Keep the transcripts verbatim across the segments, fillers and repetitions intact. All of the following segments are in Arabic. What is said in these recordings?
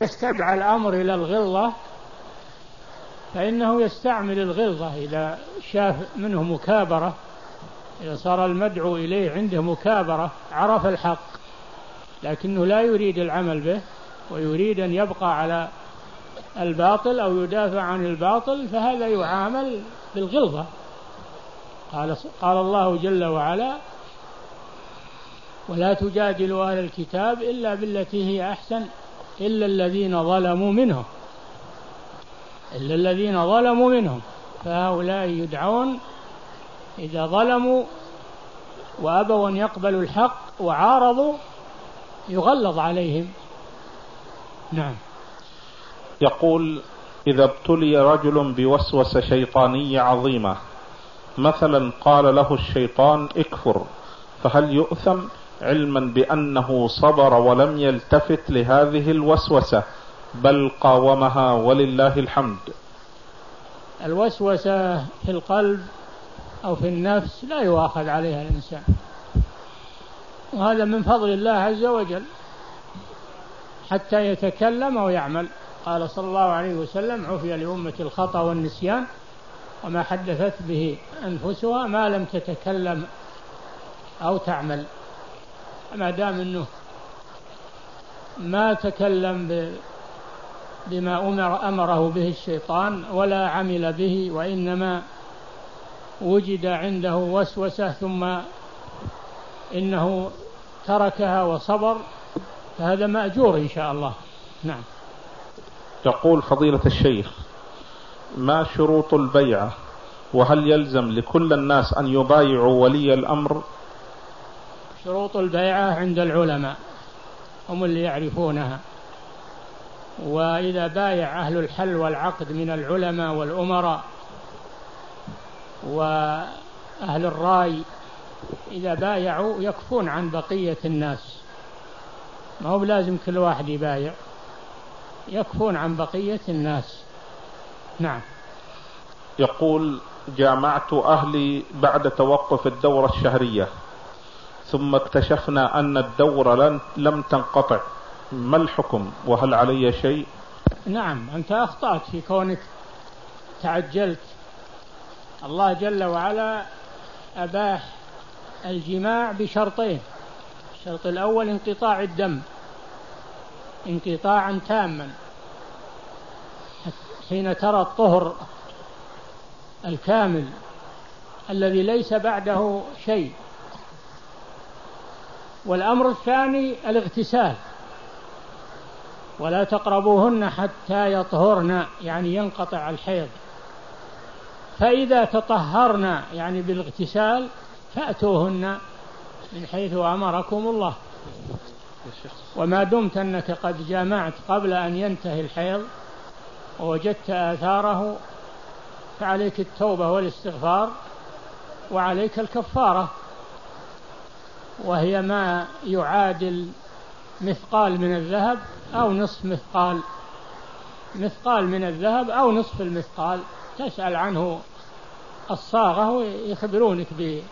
استدعى الأمر إلى الغلظة فإنه يستعمل الغلظة إذا شاف منه مكابرة، إذا صار المدعو إليه عنده مكابرة عرف الحق لكنه لا يريد العمل به ويريد أن يبقى على الباطل أو يدافع عن الباطل، فهذا يعامل بالغلظة. قال, قال الله جل وعلا: ولا تجادلوا أهل الكتاب إلا بالتي هي أحسن إلا الذين ظلموا منهم إلا الذين ظلموا منهم فهؤلاء يدعون إذا ظلموا وأبوا أن يقبلوا الحق وعارضوا يغلظ عليهم. نعم. يقول: إذا ابتلي رجل بوسوسة شيطانية عظيمة، مثلا قال له الشيطان اكفر، فهل يؤثم علما بأنه صبر ولم يلتفت لهذه الوسوسة بل قاومها ولله الحمد؟ الوسوسة في القلب أو في النفس لا يؤاخذ عليها الإنسان، وهذا من فضل الله عز وجل حتى يتكلم ويعمل. قال صلى الله عليه وسلم: عفي لأمة الخطأ والنسيان وما حدثت به أنفسها ما لم تتكلم أو تعمل. ما دام أنه ما تكلم بما أمر أمره به الشيطان ولا عمل به، وإنما وجد عنده وسوسة ثم إنه تركها وصبر، فهذا مأجور إن شاء الله. نعم. يقول فضيلة الشيخ: ما شروط البيعة؟ وهل يلزم لكل الناس أن يبايعوا ولي الأمر؟ شروط البيعة عند العلماء، هم اللي يعرفونها، وإذا بايع أهل الحل والعقد من العلماء والأمراء وأهل الرأي إذا بايعوا يكفون عن بقية الناس، ما هو لازم كل واحد يبايع، يكفون عن بقية الناس. نعم. يقول: جامعت أهلي بعد توقف الدورة الشهرية، ثم اكتشفنا أن الدورة لم تنقطع، ما الحكم وهل علي شيء؟ نعم، أنت أخطأت في كونك تعجلت. الله جل وعلا أباح الجماع بشرطين: الشرط الأول انقطاع الدم انقطاعا تاما حين ترى الطهر الكامل الذي ليس بعده شيء، والأمر الثاني الاغتسال، ولا تقربوهن حتى يطهرن يعني ينقطع الحيض، فإذا تطهرن يعني بالاغتسال فأتوهن من حيث أمركم الله. وما دمت أنك قد جامعت قبل أن ينتهي الحيض ووجدت آثاره فعليك التوبة والاستغفار وعليك الكفارة، وهي ما يعادل مثقال من الذهب أو نصف مثقال مثقال من الذهب أو نصف المثقال، تسأل عنه الصاغة ويخبرونك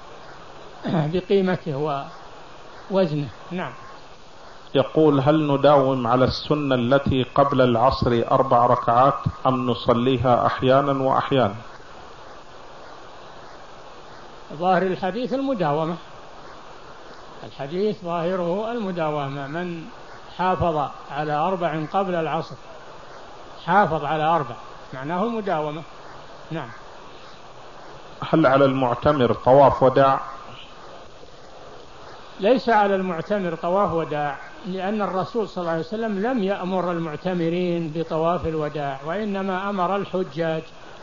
بقيمته ووزنه. نعم. يقول: هل نداوم على السنة التي قبل العصر أربع ركعات أم نصليها أحيانا وأحيانا؟ ظاهر الحديث المداومة، الحديث ظاهره المداومة، من حافظ على أربع قبل العصر حافظ على أربع، معناه المداومة. نعم. هل على المعتمر طواف وداع؟ ليس على المعتمر طواف وداع، لأن الرسول صلى الله عليه وسلم لم يأمر المعتمرين بطواف الوداع، وإنما أمر الحجاج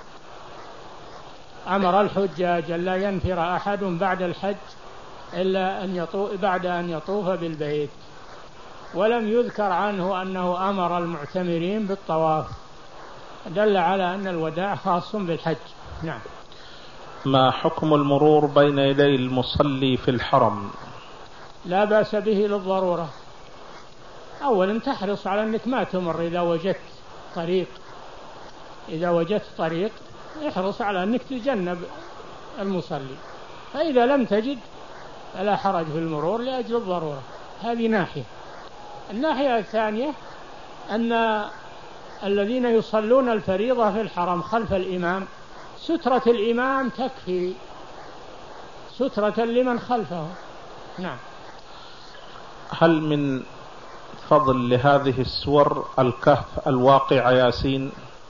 أمر الحجاج أن لا ينفر أحد بعد الحج إلا أن يطوف بعد أن يطوف بالبيت، ولم يذكر عنه أنه أمر المعتمرين بالطواف، دل على أن الوداع خاص بالحج. نعم. ما حكم المرور بين يدي المصلي في الحرم؟ لا بأس به للضرورة. أولا تحرص على أنك ما تمر إذا وجدت طريق إذا وجدت طريق احرص على أنك تجنب المصلي، فإذا لم تجد فلا حرج في المرور لأجل الضرورة. هذه ناحية. الناحية الثانية أن الذين يصلون الفريضة في الحرم خلف الإمام سترة الإمام تكفي سترة لمن خلفه. نعم. هل من فضل لهذه السور الكهف، الواقع، ياسين؟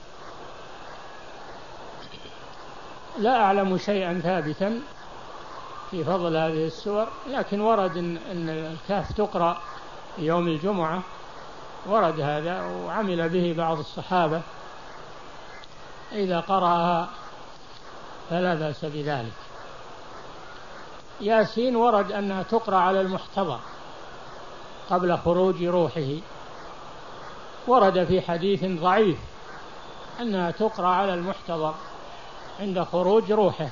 لا أعلم شيئا ثابتا في فضل هذه السور، لكن ورد أن الكهف تقرأ يوم الجمعة، ورد هذا وعمل به بعض الصحابة، إذا قرأها فلا بأس بذلك. ياسين ورد أنها تقرأ على المحتضر قبل خروج روحه، ورد في حديث ضعيف أنها تقرأ على المحتضر عند خروج روحه.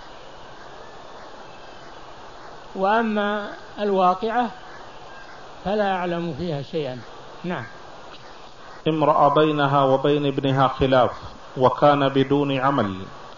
وأما الواقعة فلا أعلم فيها شيئا. نعم. امرأة بينها وبين ابنها خلاف وكان بدون عمل،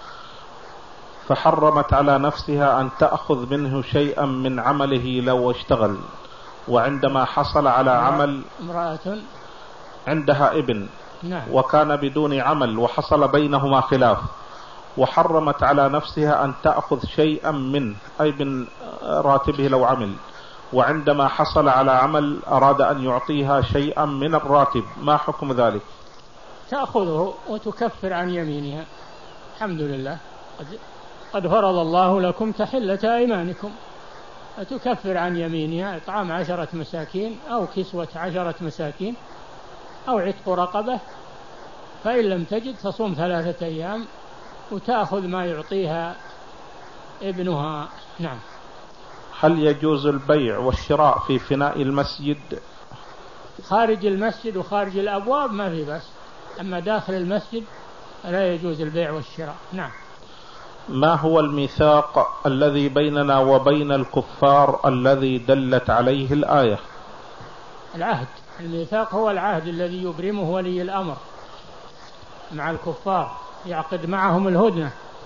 فحرمت على نفسها أن تأخذ منه شيئا من عمله لو اشتغل، وعندما حصل على عمل امرأة عندها ابن نعم. وكان بدون عمل وحصل بينهما خلاف، وحرمت على نفسها أن تأخذ شيئا منه أي من راتبه لو عمل، وعندما حصل على عمل أراد أن يعطيها شيئا من الراتب، ما حكم ذلك؟ تأخذه وتكفر عن يمينها. الحمد لله قد فرض الله لكم تحلة أيمانكم، فتكفر عن يمينها إطعام عشرة مساكين أو كسوة عشرة مساكين أو عتق رقبة، فإن لم تجد تصوم ثلاثة أيام وتأخذ ما يعطيها ابنها. نعم. هل يجوز البيع والشراء في فناء المسجد؟ خارج المسجد وخارج الأبواب ما في بس، أما داخل المسجد لا يجوز البيع والشراء. نعم. ما هو الميثاق الذي بيننا وبين الكفار الذي دلت عليه الآية؟ العهد. الميثاق هو العهد الذي يبرمه ولي الأمر مع الكفار، يعقد معهم الهدنة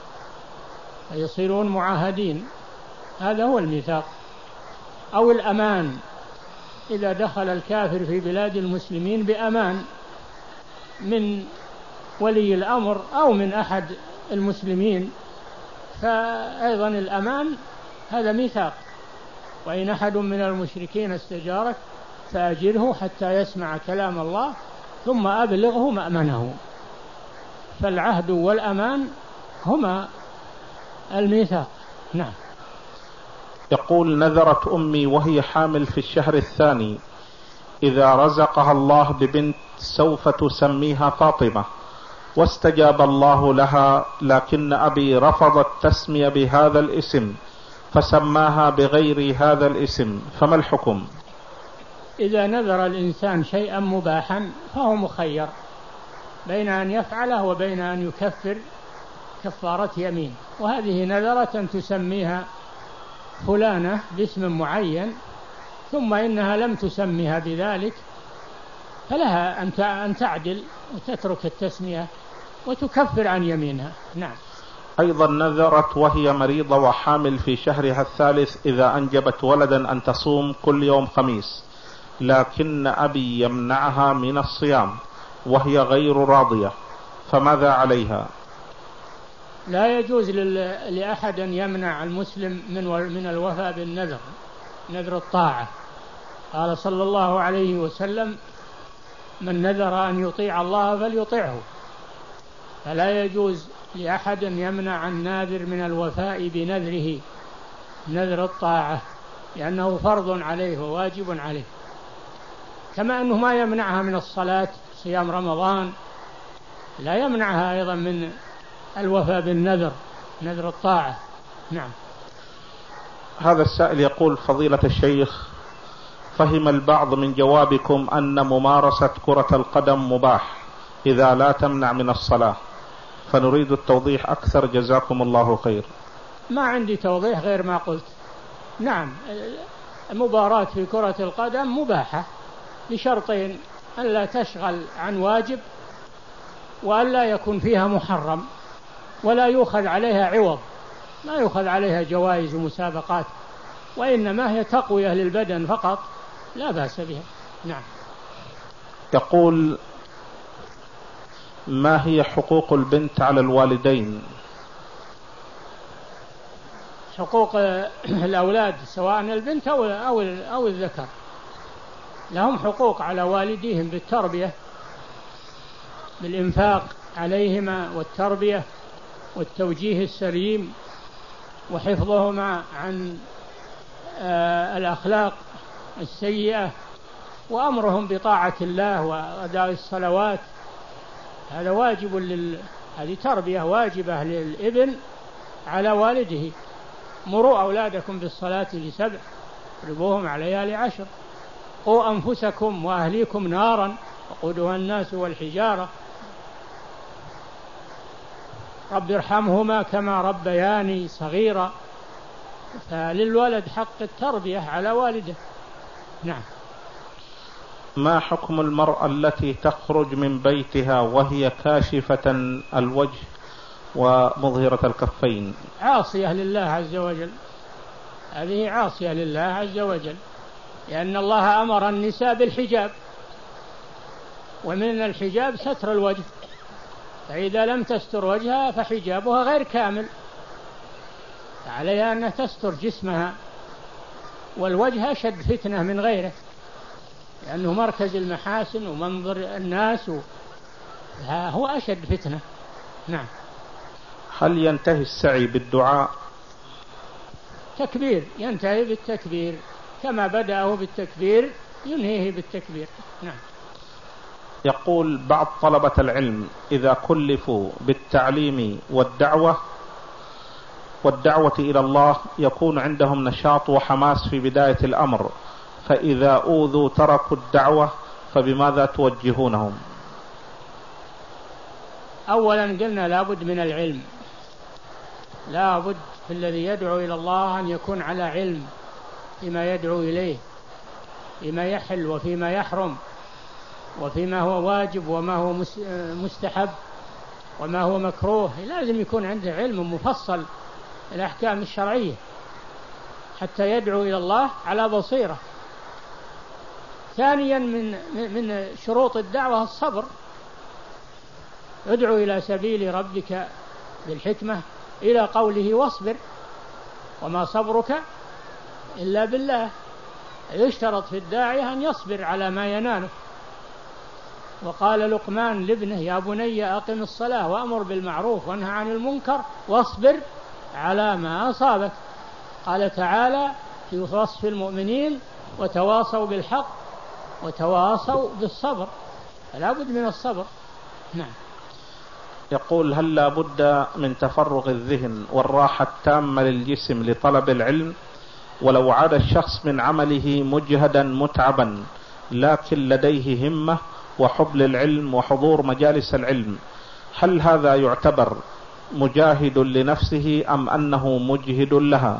فيصيرون معاهدين، هذا هو الميثاق. أو الأمان، إذا دخل الكافر في بلاد المسلمين بأمان من ولي الأمر أو من أحد المسلمين، فأيضا الأمان هذا ميثاق. وإن أحد من المشركين استجارك فأجره حتى يسمع كلام الله ثم أبلغه مأمنه. فالعهد والأمان هما الميثاق. نعم. يقول: نذرت أمي وهي حامل في الشهر الثاني إذا رزقها الله ببنت سوف تسميها فاطمة، واستجاب الله لها، لكن أبي رفض التسمية بهذا الاسم فسماها بغير هذا الاسم، فما الحكم؟ إذا نذر الإنسان شيئا مباحا فهو مخير بين أن يفعله وبين أن يكفر كفارة يمين. وهذه نذرة تسميها فلانة باسم معين ثم إنها لم تسميها بذلك، فلها أن تعدل وتترك التسمية وتكفر عن يمينها. نعم. أيضا نذرت وهي مريضة وحامل في شهرها الثالث إذا أنجبت ولدا أن تصوم كل يوم خميس، لكن أبي يمنعها من الصيام وهي غير راضية، فماذا عليها؟ لا يجوز لأحد أن يمنع المسلم من من الوفاء بالنذر، نذر الطاعة. قال صلى الله عليه وسلم: من نذر أن يطيع الله فليطيعه. فلا يجوز لأحد أن يمنع الناذر من الوفاء بنذره، نذر الطاعة، لأنه فرض عليه وواجب عليه، كما أنه ما يمنعها من الصلاة صيام رمضان، لا يمنعها أيضا من الوفاء بالنذر، نذر الطاعة. نعم. هذا السائل يقول: فضيلة الشيخ، فهم البعض من جوابكم أن ممارسة كرة القدم مباح إذا لا تمنع من الصلاة، فنريد التوضيح أكثر جزاكم الله خير. ما عندي توضيح غير ما قلت. نعم، المباراة في كرة القدم مباحة بشرطين: أن لا تشغل عن واجب، وأن لا يكون فيها محرم، ولا يؤخذ عليها عوض، ما يؤخذ عليها جوائز ومسابقات، وإنما هي تقوية للبدن فقط، لا بأس بها. نعم. يقول: ما هي حقوق البنت على الوالدين؟ حقوق الأولاد سواء البنت أو أو أو الذكر لهم حقوق على والديهم بالتربية، بالإنفاق عليهما والتربية والتوجيه السليم وحفظهما عن الأخلاق السيئة وأمرهم بطاعة الله وأداء الصلوات. هذا واجب لل... هذه تربية واجبة للابن على والده. مروا أولادكم بالصلاة لسبع واضربوهم عليها لعشر. قوا أنفسكم وأهليكم نارا وقودها الناس والحجارة. رب ارحمهما كما ربياني صغيرا. فللولد حق التربية على والده. نعم. ما حكم المرأة التي تخرج من بيتها وهي كاشفة الوجه ومظهرة الكفين؟ عاصية لله عز وجل، هذه عاصية لله عز وجل، لأن الله أمر النساء بالحجاب، ومن الحجاب ستر الوجه، فإذا لم تستر وجهها فحجابها غير كامل، عليها أن تستر جسمها، والوجه أشد فتنة من غيره لأنه مركز المحاسن ومنظر الناس، هو أشد فتنة. نعم. هل ينتهي السعي بالدعاء؟ تكبير، ينتهي بالتكبير كما بدأه بالتكبير ينهيه بالتكبير. نعم. يقول: بعض طلبة العلم إذا كلفوا بالتعليم والدعوة والدعوة إلى الله يكون عندهم نشاط وحماس في بداية الأمر، فإذا أوذوا تركوا الدعوة، فبماذا توجهونهم؟ أولا قلنا لابد من العلم، لابد في الذي يدعو إلى الله أن يكون على علم فيما يدعو إليه، فيما يحل وفيما يحرم، وفيما هو واجب وما هو مستحب وما هو مكروه. لازم يكون عنده علم مفصل الأحكام الشرعية حتى يدعو إلى الله على بصيرة. ثانيا من من شروط الدعوة الصبر، ادعو إلى سبيل ربك بالحكمة إلى قوله واصبر وما صبرك إلا بالله. يشترط في الداعية أن يصبر على ما يناله. وقال لقمان لابنه: يا بني أقم الصلاة وأمر بالمعروف وانهى عن المنكر واصبر على ما أصابك. قال تعالى في وصف المؤمنين: وتواصوا بالحق وتواصوا بالصبر. فلا بد من الصبر. نعم. يقول: هل لا بد من تفرغ الذهن والراحة التامة للجسم لطلب العلم، ولو عاد الشخص من عمله مجهدا متعبا لكن لديه همة وحب للعلم وحضور مجالس العلم، هل هذا يعتبر مجاهد لنفسه أم أنه مجهد لها؟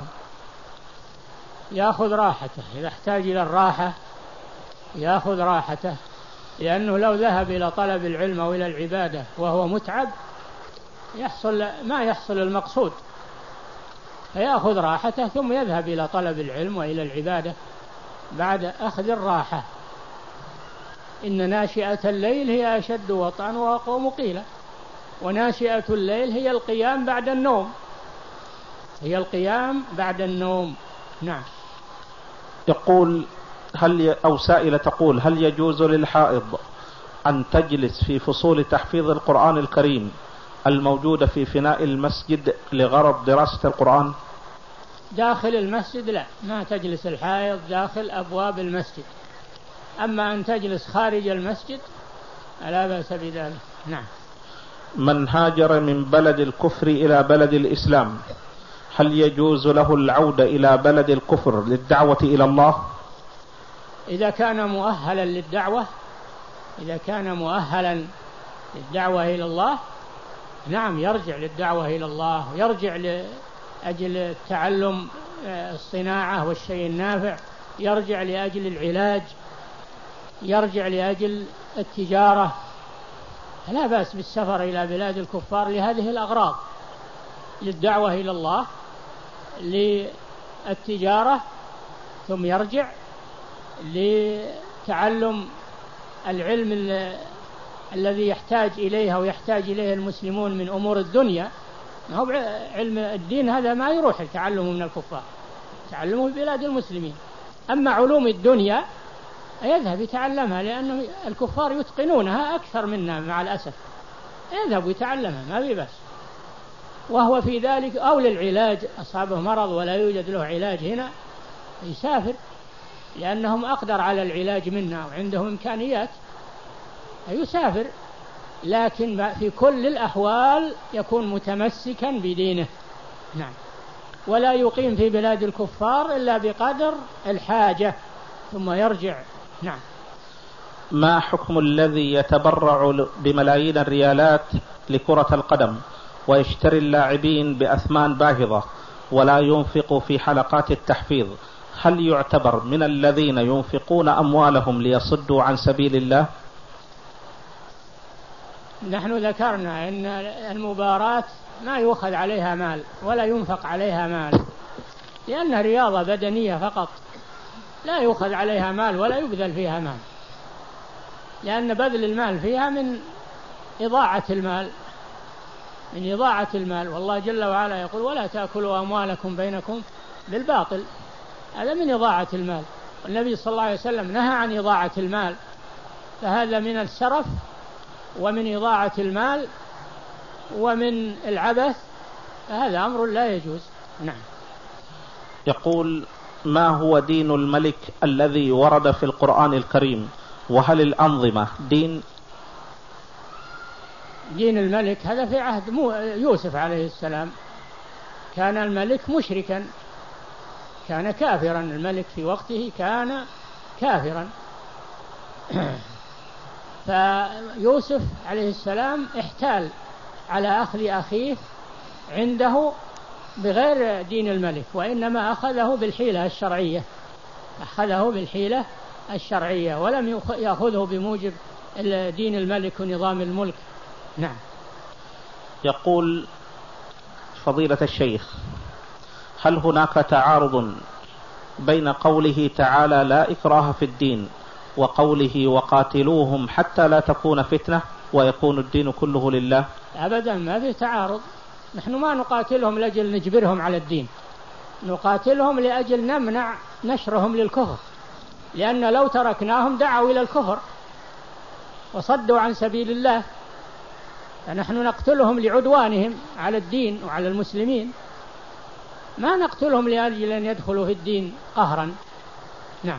يأخذ راحته، إذا احتاج إلى الراحة يأخذ راحته، لأنه لو ذهب إلى طلب العلم أو إلى العبادة وهو متعب يحصل ما يحصل المقصود، فيأخذ راحته ثم يذهب إلى طلب العلم وإلى العبادة بعد أخذ الراحة. إن ناشئة الليل هي أشد وطئا وأقوم قيلا، وناشئة الليل هي القيام بعد النوم، هي القيام بعد النوم. نعم. يقول: هل ي... أو سائلة تقول: هل يجوز للحائض أن تجلس في فصول تحفيظ القرآن الكريم الموجودة في فناء المسجد لغرض دراسة القرآن؟ داخل المسجد لا، ما تجلس الحائض داخل أبواب المسجد، أما أن تجلس خارج المسجد لا بأس بذلك. نعم. من هاجر من بلد الكفر إلى بلد الإسلام هل يجوز له العودة إلى بلد الكفر للدعوة إلى الله؟ إذا كان مؤهلا للدعوة إذا كان مؤهلا للدعوة إلى الله نعم يرجع للدعوة إلى الله، يرجع لأجل تعلم الصناعة والشيء النافع، يرجع لأجل العلاج، يرجع لأجل التجارة، لا بأس بالسفر إلى بلاد الكفار لهذه الأغراض، للدعوة إلى الله، للتجارة، ثم يرجع لتعلم العلم الذي يحتاج إليه ويحتاج إليه المسلمون من أمور الدنيا، ما هو علم الدين هذا ما يروح تعلمه من الكفار، تعلمه في بلاد المسلمين. أما علوم الدنيا يذهب يتعلمها، لأن الكفار يتقنونها أكثر منا مع الأسف، يذهب يتعلمها ما في بس. وهو في ذلك أو للعلاج، أصابه مرض ولا يوجد له علاج هنا يسافر، لأنهم أقدر على العلاج منا وعندهم إمكانيات، يسافر. لكن في كل الأحوال يكون متمسكا بدينه، نعم، ولا يقيم في بلاد الكفار إلا بقدر الحاجة ثم يرجع، نعم. ما حكم الذي يتبرع بملايين الريالات لكرة القدم ويشتري اللاعبين بأثمان باهظة ولا ينفق في حلقات التحفيظ؟ هل يعتبر من الذين ينفقون أموالهم ليصدوا عن سبيل الله؟ نحن ذكرنا أن المباراة ما يؤخذ عليها مال ولا ينفق عليها مال، لأنها رياضة بدنية فقط، لا يؤخذ عليها مال ولا يبذل فيها مال، لأن بذل المال فيها من إضاعة المال، من إضاعة المال. والله جل وعلا يقول: ولا تأكلوا أموالكم بينكم بالباطل، هذا من إضاعة المال. والنبي صلى الله عليه وسلم نهى عن إضاعة المال، فهذا من السرف ومن إضاعة المال ومن العبث، فهذا أمر لا يجوز، نعم. يقول: ما هو دين الملك الذي ورد في القرآن الكريم؟ وهل الأنظمة دين؟ دين الملك هذا في عهد يوسف عليه السلام، كان الملك مشركا، كان كافرا، الملك في وقته كان كافرا فيوسف عليه السلام احتال على أخذ أخيه عنده بغير دين الملك، وإنما أخذه بالحيلة الشرعية، أخذه بالحيلة الشرعية ولم يأخذه بموجب دين الملك ونظام الملك، نعم. يقول فضيلة الشيخ: هل هناك تعارض بين قوله تعالى لا إكراه في الدين وقوله وقاتلوهم حتى لا تكون فتنة ويكون الدين كله لله؟ أبدا ما في تعارض، نحن ما نقاتلهم لأجل نجبرهم على الدين، نقاتلهم لأجل نمنع نشرهم للكفر، لأن لو تركناهم دعوا إلى الكفر وصدوا عن سبيل الله، فنحن نقتلهم لعدوانهم على الدين وعلى المسلمين، ما نقتلهم لأجل أن يدخلوا في الدين قهرا، نعم.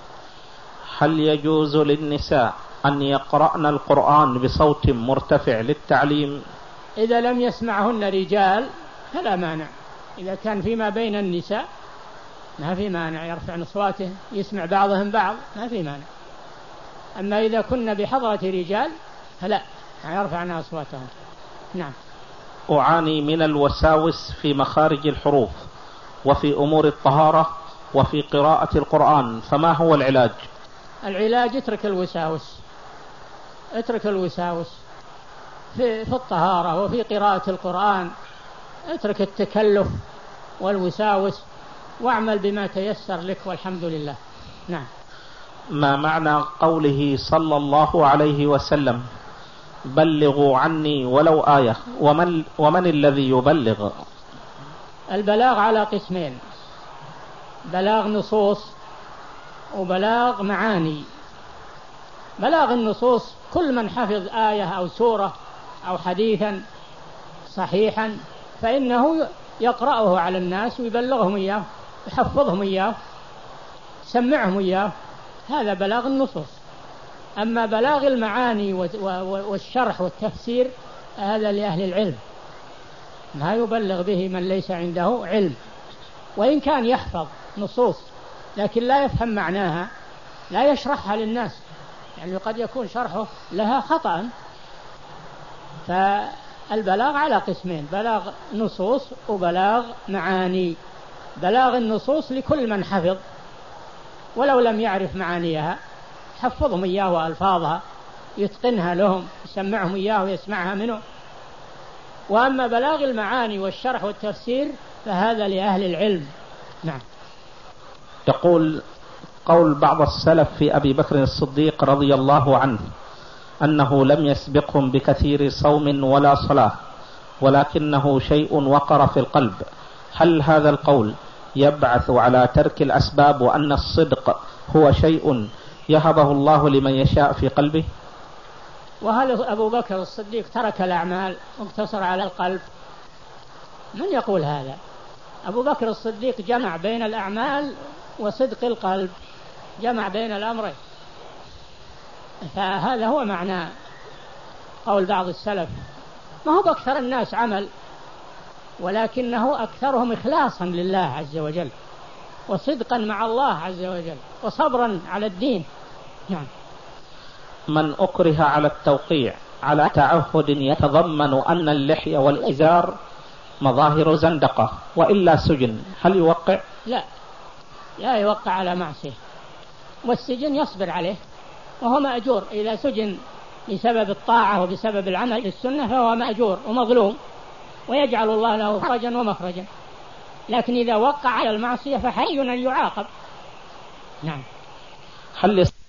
هل يجوز للنساء أن يقرأن القرآن بصوت مرتفع للتعليم؟ إذا لم يسمعهن رجال فلا مانع، إذا كان فيما بين النساء ما في مانع، يرفعن أصواته يسمع بعضهم بعض ما في مانع. أما إذا كنا بحضرة رجال فلا يرفعن أصواتهم، نعم. أعاني من الوساوس في مخارج الحروف وفي أمور الطهارة وفي قراءة القرآن، فما هو العلاج؟ العلاج اترك الوساوس، اترك الوساوس في, في الطهارة وفي قراءة القرآن، اترك التكلف والوساوس واعمل بما تيسر لك والحمد لله، نعم. ما معنى قوله صلى الله عليه وسلم: بلغوا عني ولو آية؟ ومن, ومن الذي يبلغ؟ البلاغ على قسمين: بلاغ نصوص وبلاغ معاني. بلاغ النصوص كل من حفظ آية أو سورة أو حديثا صحيحا فإنه يقرأه على الناس ويبلغهم إياه، يحفظهم إياه، يسمعهم إياه، هذا بلاغ النصوص. أما بلاغ المعاني والشرح والتفسير هذا لأهل العلم، ما يبلغ به من ليس عنده علم، وإن كان يحفظ نصوص لكن لا يفهم معناها لا يشرحها للناس، يعني قد يكون شرحه لها خطأ. فالبلاغ على قسمين: بلاغ نصوص وبلاغ معاني. بلاغ النصوص لكل من حفظ ولو لم يعرف معانيها، حفظهم إياه وألفاظها، يتقنها لهم، يسمعهم إياه ويسمعها منه. وأما بلاغ المعاني والشرح والتفسير فهذا لأهل العلم، نعم. يقول: قول بعض السلف في أبي بكر الصديق رضي الله عنه أنه لم يسبقهم بكثير صوم ولا صلاة ولكنه شيء وقر في القلب، هل هذا القول يبعث على ترك الأسباب وأن الصدق هو شيء يهبه الله لمن يشاء في قلبه؟ وهل أبو بكر الصديق ترك الأعمال واقتصر على القلب؟ من يقول هذا؟ أبو بكر الصديق جمع بين الأعمال وصدق القلب، جمع بين الأمرين، فهذا هو معنى قول بعض السلف. ما هو أكثر الناس عمل، ولكنه أكثرهم إخلاصا لله عز وجل وصدقا مع الله عز وجل وصبرا على الدين. نعم. من أكره على التوقيع على تعهد يتضمن أن اللحية والإزار مظاهر زندقة وإلا سجن، هل يوقع؟ لا، لا يوقع على معصية، والسجن يصبر عليه وهو مأجور. إذا سجن بسبب الطاعة وبسبب العمل للسنة فهو مأجور ومظلوم، ويجعل الله له فرجا ومخرجا. لكن إذا وقع على المعصية فحي أن يعاقب. نعم. هل